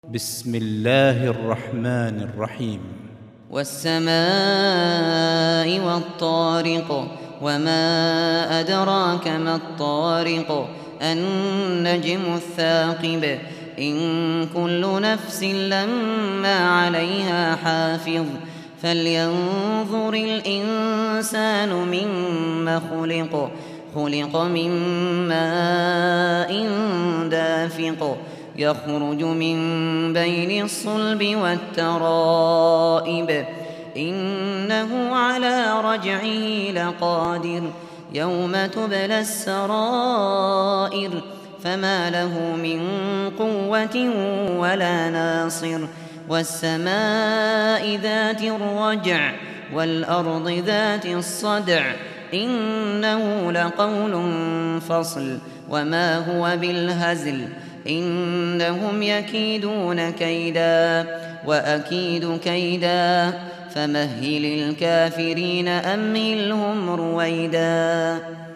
بسم الله الرحمن الرحيم. والسماء والطارق وما أدراك ما الطارق النجم الثاقب إن كل نفس لما عليها حافظ فلينظر الإنسان مما خلق من ماء دافق يخرج من بين الصلب والترائب إنه على رجعه لقادر يوم تبلى السرائر فما له من قوة ولا ناصر والسماء ذات الرجع والأرض ذات الصدع إنه لقول فصل وما هو بالهزل إنهم يكيدون كيدا وأكيد كيدا فمهل الكافرين أمهلهم رويدا.